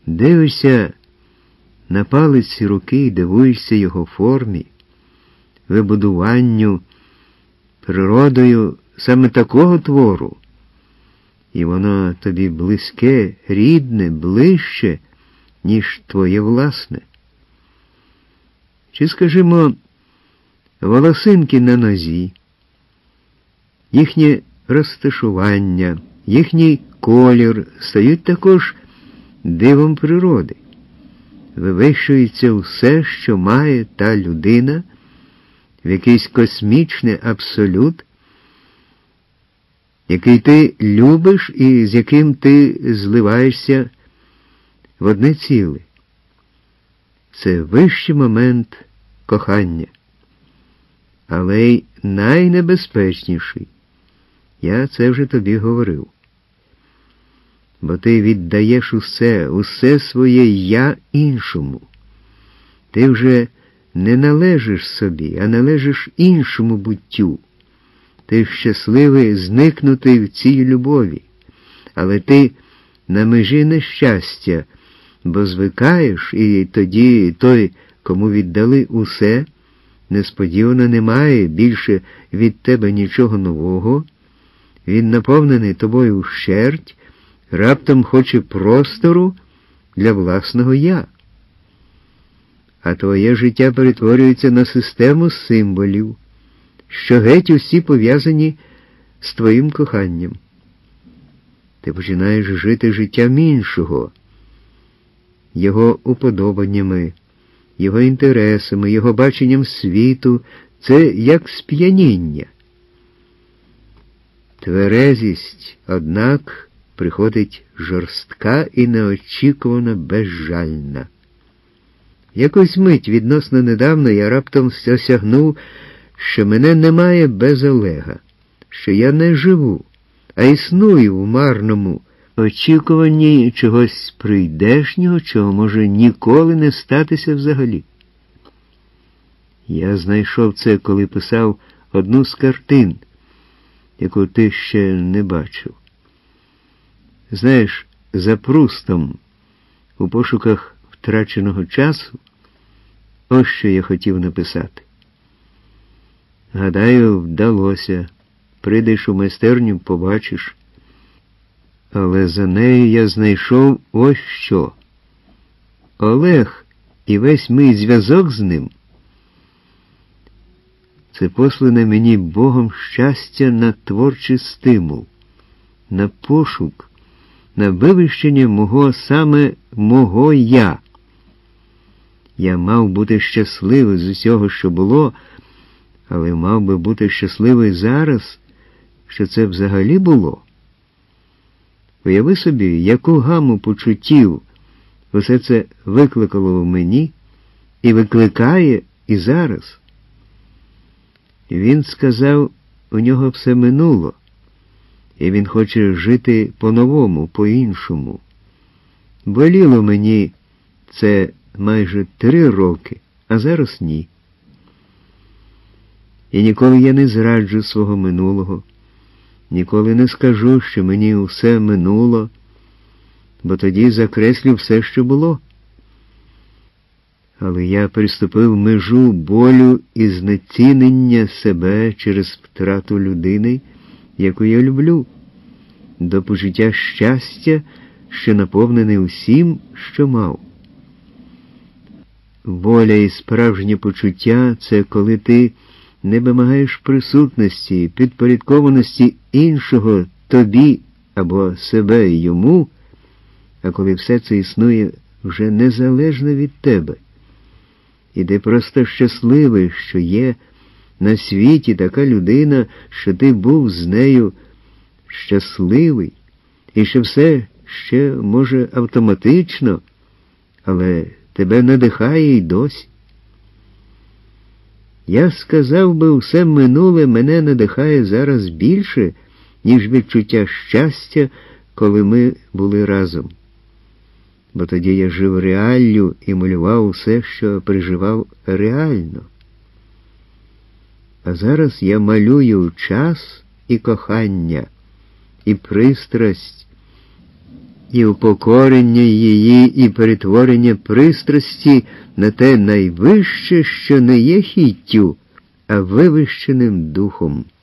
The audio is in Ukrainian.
Дивишся на палець руки і дивуєшся його формі, вибудуванню, природою саме такого твору. І воно тобі близьке, рідне, ближче, ніж твоє власне. Чи, скажімо, волосинки на нозі, їхнє розташування, їхній колір стають також дивом природи. Вивищується все, що має та людина, в якийсь космічний абсолют, який ти любиш і з яким ти зливаєшся в одне ціле. Це вищий момент кохання, але й найнебезпечніший. Я це вже тобі говорив. Бо ти віддаєш усе своє «я» іншому. Ти вже не належиш собі, а належиш іншому буттю. Ти щасливий зникнути в цій любові, але ти на межі нещастя, бо звикаєш, і тоді той, кому віддали усе, несподівано не має більше від тебе нічого нового, він наповнений тобою вщерть, раптом хоче простору для власного «я». А твоє життя перетворюється на систему символів, що геть усі пов'язані з твоїм коханням. Ти починаєш жити життям іншого, його уподобаннями, його інтересами, його баченням світу. Це як сп'яніння. Тверезість, однак, приходить жорстка і неочікувано безжальна. Якусь мить відносно недавно я раптом осягнув, що мене немає без Олега, що я не живу, а існую в марному очікуванні чогось прийдешнього, чого може ніколи не статися взагалі. Я знайшов це, коли писав одну з картин, яку ти ще не бачив. Знаєш, за Прустом, у пошуках втраченого часу, ось що я хотів написати. Гадаю, вдалося. Прийдеш у майстерню, побачиш. Але за нею я знайшов ось що. Олег і весь мій зв'язок з ним – це послане мені Богом щастя на творчий стимул, на пошук, на вивищення мого «я». Я мав бути щасливий з усього, що було, але мав би бути щасливий зараз, що це взагалі було. Уяви собі, яку гаму почуттів усе це викликало в мені і викликає і зараз. Він сказав, у нього все минуло, і він хоче жити по-новому, по-іншому. Боліло мені це майже 3 роки, а зараз ні. І ніколи я не зраджу свого минулого, ніколи не скажу, що мені усе минуло, бо тоді закреслю все, що було. Але я переступив межу болю і знецінення себе через втрату людини, яку я люблю, до почуття щастя, що наповнений усім, що мав. Воля і справжнє почуття – це коли ти не вимагаєш присутності, підпорядкованості іншого тобі або себе йому, а коли все це існує вже незалежно від тебе. І ти просто щасливий, що є на світі така людина, що ти був з нею щасливий, і що все ще, може, автоматично, але тебе надихає й досі. Я сказав би, усе минуле мене надихає зараз більше, ніж відчуття щастя, коли ми були разом. Бо тоді я жив реаллю і малював усе, що переживав реально. А зараз я малюю час і кохання, і пристрасть, і упокорення її, і перетворення пристрасті на те найвище, що не є хіттю, а вивищеним духом.